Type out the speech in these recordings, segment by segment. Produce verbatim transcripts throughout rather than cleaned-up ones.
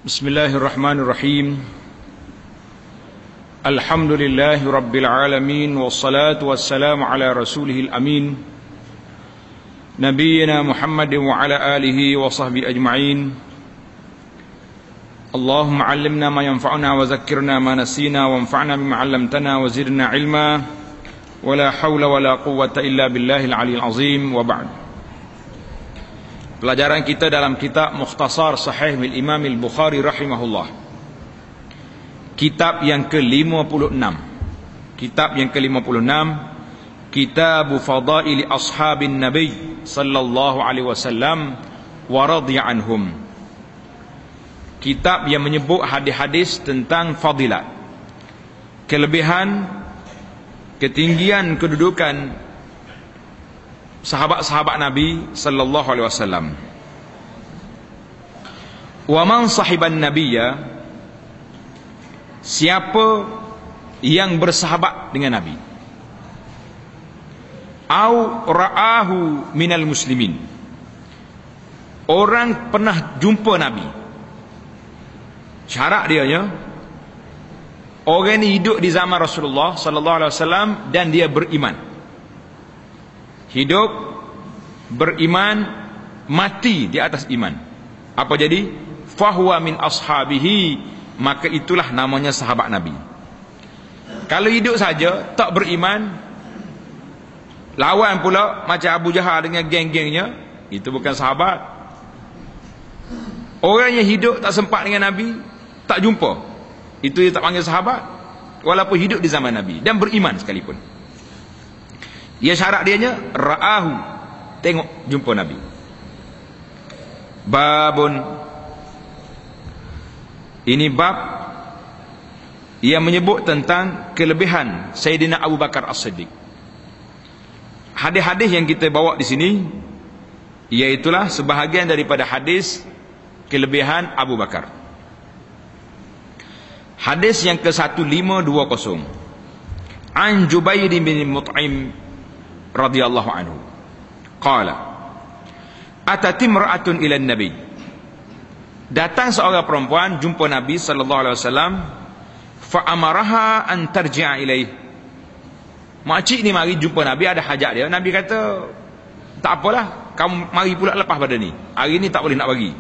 Bismillahirrahmanirrahim. Alhamdulillahi rabbil alamin, wassalatu wassalamu ala rasulihil amin, nabiyyina Muhammadin wa ala alihi wa sahbihi ajma'in. Allahumma 'allimna ma yanfa'una wa zakkirna ma nasina wanfa'na bima 'allamtana wa zidna ilma, wa la hawla wa la quwwata illa billahil 'aliyyil 'azim. Wa ba'd. Pelajaran kita dalam kitab Mukhtasar Sahih bil Imam al-Bukhari rahimahullah. Kitab yang ke lima puluh enam. Kitab yang ke lima puluh enam, Kitab Fadaili Ashabin Nabi sallallahu alaihi wasallam wa radhiya anhum. Kitab yang menyebut hadis-hadis tentang fadilat, kelebihan, ketinggian kedudukan sahabat-sahabat Nabi sallallahu alaihi wasallam. Wa man sahiban nabiyya, siapa yang bersahabat dengan Nabi, au ra'ahu minal muslimin, orang pernah jumpa Nabi. Syarat dia nya, orang ini hidup di zaman Rasulullah sallallahu alaihi wasallam dan dia beriman. Hidup beriman, mati di atas iman. Apa jadi? Fahuwa min ashabihi, maka itulah namanya sahabat Nabi. Kalau hidup saja tak beriman, lawan pula macam Abu Jahal dengan geng-gengnya, itu bukan sahabat. Orang yang hidup tak sempat dengan Nabi, tak jumpa, itu dia tak panggil sahabat, walaupun hidup di zaman Nabi dan beriman sekalipun. Dia syarat dia nya ra'ahu, tengok, jumpa Nabi. Babun, ini bab yang menyebut tentang kelebihan Sayyidina Abu Bakar As-Siddiq. Hadis-hadis yang kita bawa di sini iaitulah sebahagian daripada hadis kelebihan Abu Bakar. Hadis yang ke seribu lima ratus dua puluh, An Jubair bin Mut'im radhiyallahu anhu qala atat imra'atun ila nabi, datang seorang perempuan jumpa Nabi sallallahu alaihi wasallam, fa amaraha an tarji'a ilaih. Makcik ni mari jumpa Nabi, ada hajat dia. Nabi kata, tak apalah, kamu mari pula lepas pada ni, hari ni tak boleh nak bagi.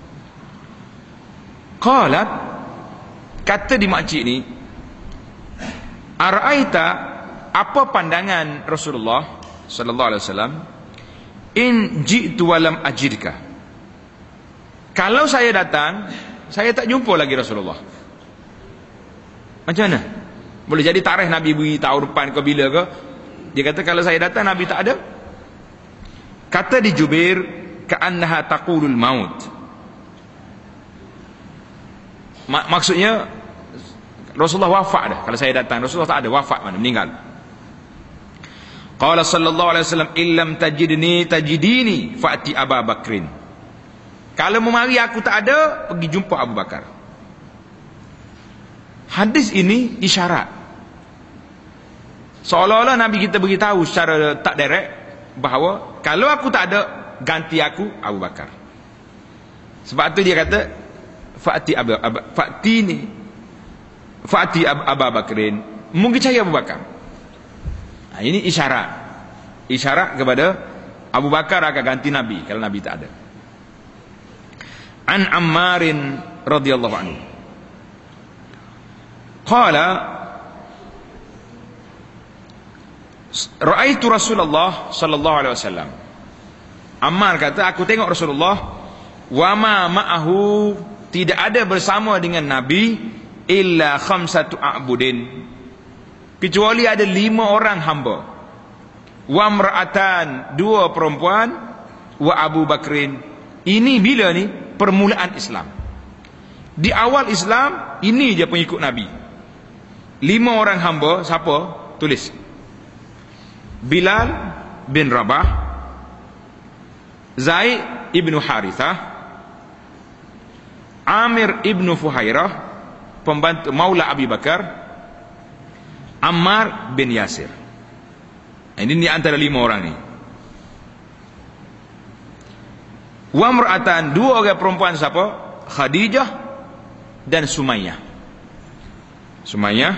Qalat, kata di makcik ni, ara'aita, apa pandangan Rasulullah sallallahu alaihi wasallam, in ji'tu walam ajidka, kalau saya datang saya tak jumpa lagi Rasulullah, macam mana? Boleh jadi tarikh Nabi beri tahu depan ke bila ke. Dia kata kalau saya datang Nabi tak ada. Kata di Jubair, ka'annaha taqulul maut, maksudnya Rasulullah wafat dah. Kalau saya datang Rasulullah tak ada, wafat mana, meninggal. Qala sallallahu alaihi wasallam, illam tajidni tajidini fa'ti Abu Bakrin, kalau memari aku tak ada, pergi jumpa Abu Bakar. Hadis ini isyarat, seolah-olah Nabi kita beritahu secara tak direct bahawa kalau aku tak ada, ganti aku Abu Bakar. Sebab tu dia kata fa'ti Abu fa'ti ni fa'ti Abu Bakrin, mungkin cari Abu Bakar. Nah, ini isyarat, isyarat kepada Abu Bakar akan ganti Nabi kalau Nabi tak ada. An Ammarin radhiyallahu anhu qala ra'aitu Rasulullah sallallahu alaihi wasallam. Ammar kata, aku tengok Rasulullah, wa ma ma'ahu, tidak ada bersama dengan Nabi, illa khamsatu a'budin, kecuali ada lima orang hamba, wa mra'atan, dua perempuan, wa Abu Bakrin. Ini bila ni? Permulaan Islam. Di awal Islam, ini je pengikut Nabi. Lima orang hamba, siapa? Tulis. Bilal bin Rabah, Zaid ibn Harithah, Amir ibn Fuhairah, pembantu Maula Abi Bakar, Ammar bin Yasir. Ini di antara lima orang ni. Wa mar'atan, dua orang perempuan siapa? Khadijah dan Sumayyah. Sumayyah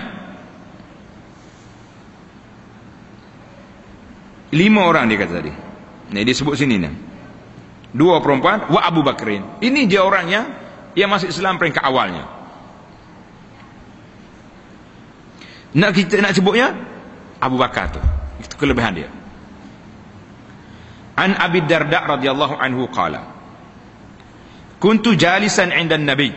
lima orang dia kata tadi. Ni dia sebut sini ni. Dua perempuan wa Abu Bakrin. Ini dia orangnya yang masuk Islam peringkat awalnya. Nak kita nak sebutnya Abu Bakar tu. Itu kelebihan dia. An Abi Darda radhiyallahu anhu qala kuntu jalisan 'inda an-nabi.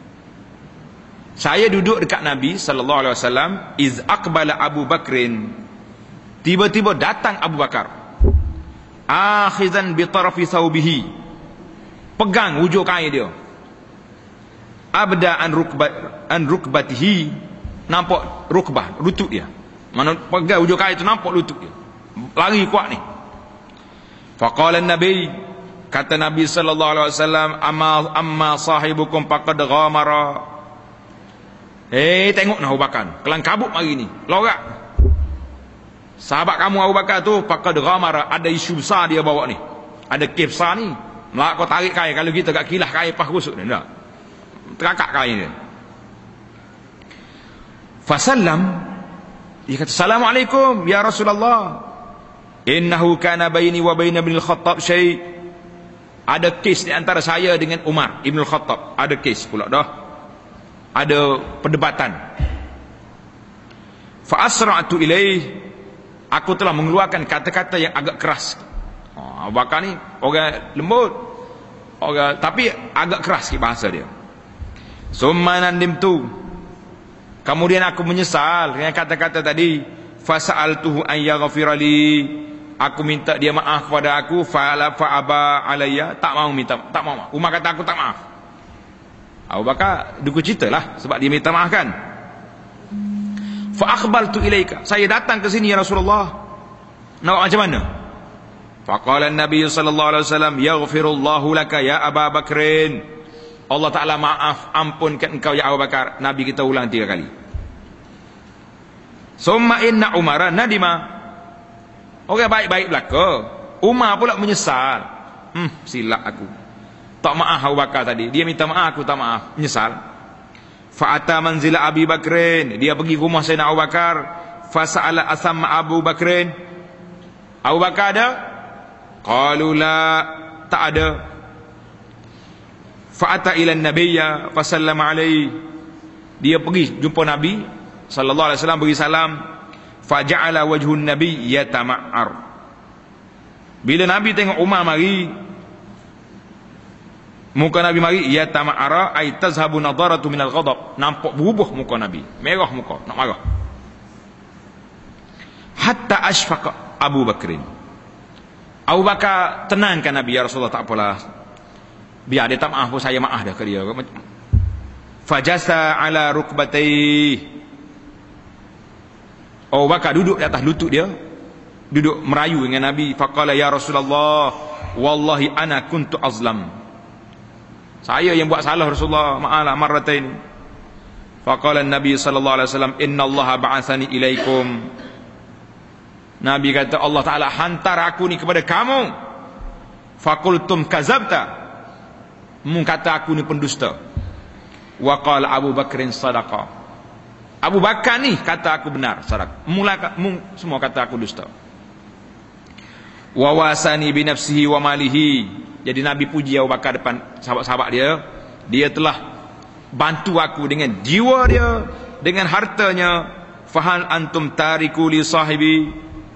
Saya duduk dekat Nabi sallallahu alaihi wasallam iz aqbala Abu Bakrin. Tiba-tiba datang Abu Bakar. Akhizan bi tarafi thawbihi. Pegang hujung kain dia. Abda an rukbat an rukbatihi. Nampak rukbah, lutut dia. Mana pegang hujung kain tu nampak lutut dia. Lari kuat ni. Faqala an-nabi, kata Nabi sallallahu alaihi wasallam, amma amma sahibukum faqad ghamara. Eh, tengok nah Abu Bakar, kelang kabut mari ni. Lorak. Sahabat kamu Abu Bakar tu faqad ghamara, ada isu besar dia bawa ni. Ada kes besar ni. Melak kau tarik kain, kalau kita kat kilah kain pas rusuk ni, dah. Terangkat kain dia. Fasallam, dia kata assalamualaikum ya Rasulullah. Innahu kana baini wa baina Ibn al-Khattab syai'. Ada kes di antara saya dengan Umar Ibn al-Khattab. Ada kes pula dah. Ada perdebatan. Fa asra'tu ilaih. Aku telah mengeluarkan kata-kata yang agak keras. Oh, Abu Bakar ni orang lembut. Orang tapi agak keras ke bahasa dia. Summa nandimtu. Kemudian aku menyesal dengan kata-kata tadi. Fasa'altuhu an yaghfira li. Aku minta dia maaf kepada aku. Fa'ala fa'aba alayya. Tak mau minta, tak mau. Umar kata aku tak maaf. Abu Bakar duka cita lah sebab dia minta maaf kan. Fa'akhbaltu ilaika. Saya datang ke sini ya Rasulullah. Nak macam mana? Faqala an-nabiy sallallahu alaihi wasallam yaghfirullahu laka ya Aba Bakrin. Allah Ta'ala maaf ampunkan engkau ya Abu Bakar. Nabi kita ulang tiga kali. Summa inna Umar nadima. Orang baik-baik belaka. Umar pula menyesal. Hmm, silap aku. Tak maaf Abu Bakar tadi. Dia minta maaf, aku tak maaf. Menyesal. Fa'ata manzila Abi Bakrin. Dia pergi rumah Sayyidina Abu Bakar. Fasa'ala asamma Abu Bakrin. Abu Bakar ada? Qalu la. Tak ada. Fa'ata ila nabiyya fasallama alaihi. Dia pergi jumpa Nabi sallallahu alaihi wasallam, beri salam. Faja'ala wajhun nabi yatama'ar. Bila Nabi tengok Umar mari, muka Nabi mari yatama'ara ay tazhabu nadaratu minal ghadab. Nampak berubah muka Nabi, merah muka, nak marah. Hatta ashfaqa Abu Bakrin. Abu Bakar tenangkan Nabi, ya Rasulullah tak apalah. Biar dia tak maaf pun saya maaf dah ke dia. Fajasa ala rukbatayhi. Abu Bakar duduk di atas lutut dia, duduk merayu dengan Nabi. Faqala ya Rasulullah, wallahi ana kuntu azlam. Saya yang buat salah Rasulullah, ma'ala marratain. Faqala Nabi sallallahu alaihi wasallam, innallaha ba'athani ilaikum. Nabi kata Allah Taala hantar aku ni kepada kamu. Faqultum kazabta. Mu kata aku ni pendusta. Wa qala Abu Bakrin sadaqa. Abu Bakar ni kata aku benar, sadaq. Mula mu semua kata aku dusta. Wa wasani bi nafsihi wa malihi. Jadi Nabi puji Abu Bakar depan sahabat-sahabat dia. Dia telah bantu aku dengan jiwa dia, dengan hartanya. Fahal antum tariku li sahibi.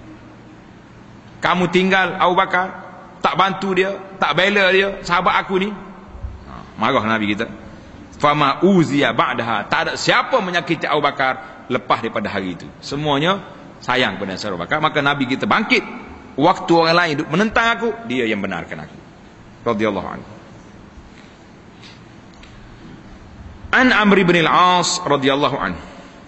Kamu tinggal Abu Bakar, tak bantu dia, tak bela dia, sahabat aku ni. Marah Nabi kita. Fama uziya ba'daha. Tak ada siapa menyakiti Abu Bakar lepas daripada hari itu. Semuanya sayang kepada Abu Bakar. Maka Nabi kita bangkit. Waktu orang lain duk menentang aku, dia yang benarkan aku. Radhiyallahu anhu. An Amr ibn al-As radhiyallahu anhu.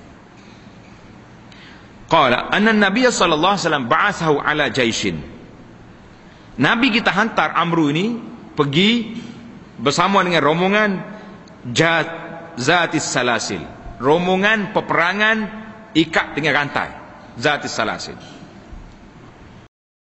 Qala anna an-nabiy sallallahu alaihi wasallam ba'athahu ala jaishin. Nabi kita hantar Amr ini pergi bersama dengan rombongan Jat Zatis Salasil, rombongan peperangan ikat dengan rantai. Zatis Salasil.